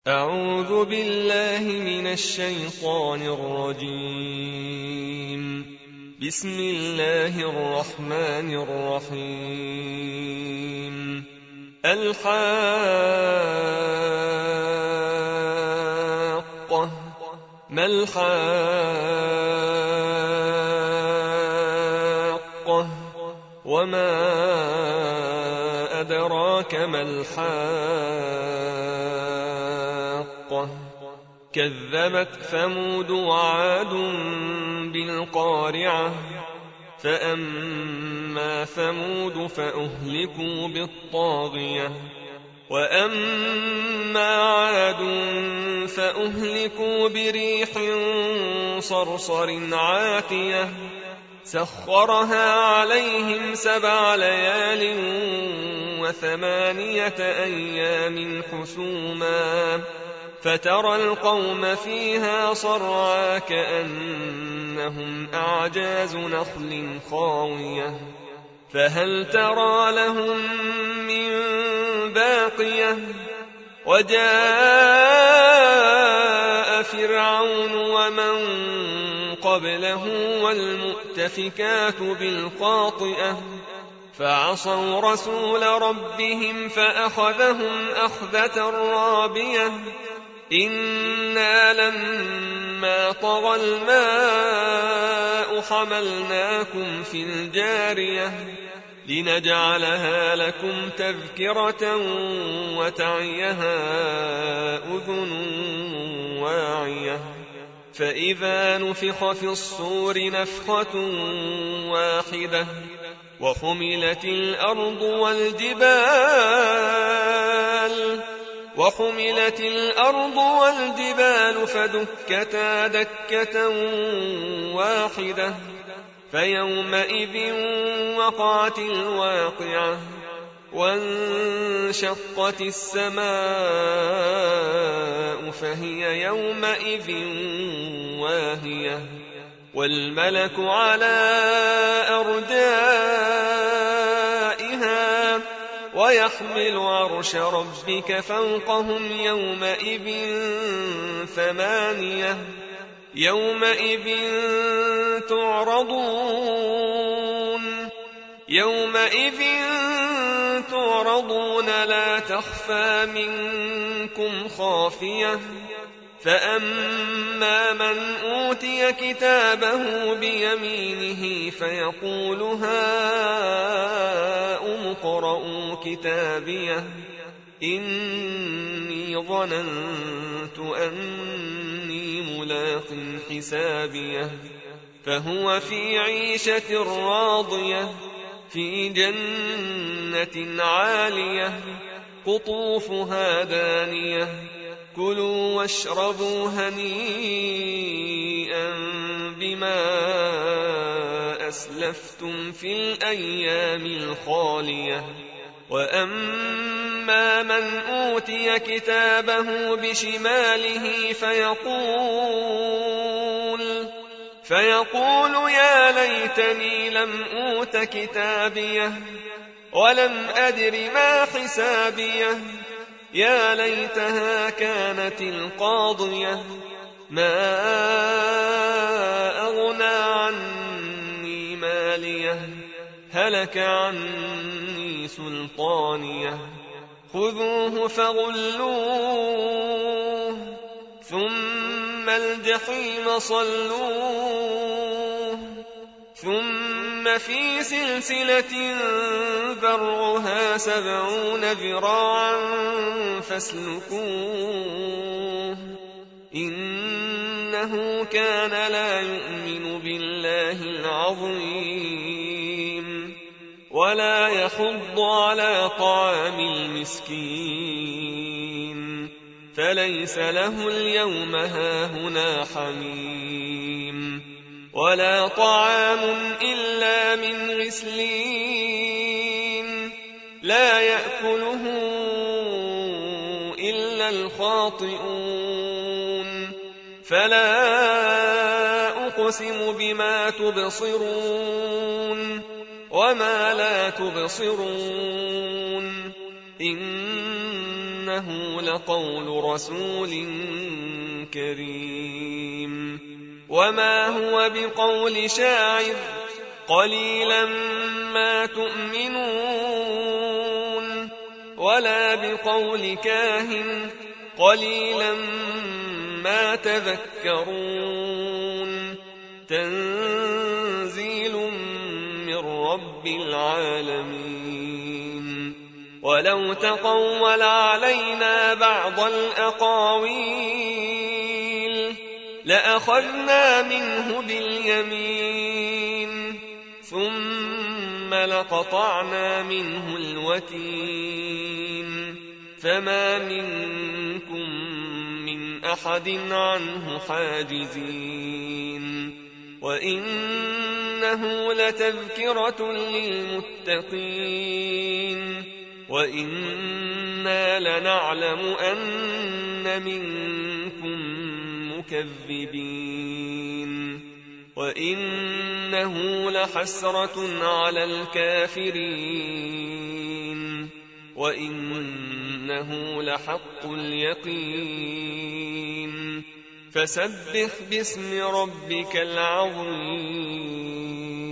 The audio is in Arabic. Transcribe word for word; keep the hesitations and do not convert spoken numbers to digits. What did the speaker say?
أعوذ بالله من الشيطان الرجيم. بسم الله الرحمن الرحيم. الحاقة ما الحاقة وما أدراك ما الحاقة كذبت ثمود وعاد بالقارعة فأما ثمود فأهلكوا بالطاغية وأما عاد فأهلكوا بريح صرصر عاتية سخرها عليهم سبع ليال وثمانية أيام حسوما فترى القوم فيها صرعى كأنهم أعجاز نخل خاوية فهل ترى لهم من باقية وجاء فرعون ومن قبله والمؤتفكات بالخاطئة فعصوا رسول ربهم فأخذهم أخذة رابية إنا لما طغى الماء حملناكم في الجارية لنجعلها لكم تذكرة وتعيها أذن واعية فإذا نفخ في الصور نفخة واحدة وحملت الأرض والجبال وحملت الأرض والجبال فدكتا دكة واحدة فيومئذ وقعت الواقعة وانشقت السماء فهي يومئذ واهية والملك على أرجائها ويحمل عرش ربك فوقهم يومئذ ثمانية يومئذ تعرضون يومئذ تعرضون لا تخفى منكم خافية فأما من أوتي كتابه بيمينه فيقول هاؤم اقرءوا كتابيه إني ظننت أني ملاق حسابيه فهو في عيشة راضية في جنة عالية قطوفها دانية كلوا واشربوا هنيئا بما أسلفتم في الأيام الخالية وأما من أوتي كتابه بشماله فيقول فيقول يا ليتني لم أوت كتابيه ولم أدر ما حسابيه يا ليتها كانت القاضية ما أغنى عني ماليه هلك عني سلطانيه خذوه فغلوه ثم الجحيم صلوه ثم في سلسلة ذرعها سبعون ذراعا فاسلكوه إنه كان لا يؤمن بالله العظيم ولا يحض على طعام المسكين فليس له اليوم هاهنا حميم ولا طعام إلا من غسلين لا يأكله إلا الخاطئون فلا أقسم بما تبصرون وما لا تبصرون إن إنه لقول رسول كريم وما هو بقول شاعر قليلا ما تؤمنون ولا بقول كاهن قليلا ما تذكرون تنزيل من رب العالمين ولو تقول علينا بعض الأقاويل لأخذنا منه باليمين ثم لقطعنا منه الوتين فما منكم من أحد عنه حاجزين وإنه لتذكرة للمتقين وإنا لنعلم أن منكم مكذبين وإنه لحسرة على الكافرين وإنه لحق اليقين فسبح باسم ربك العظيم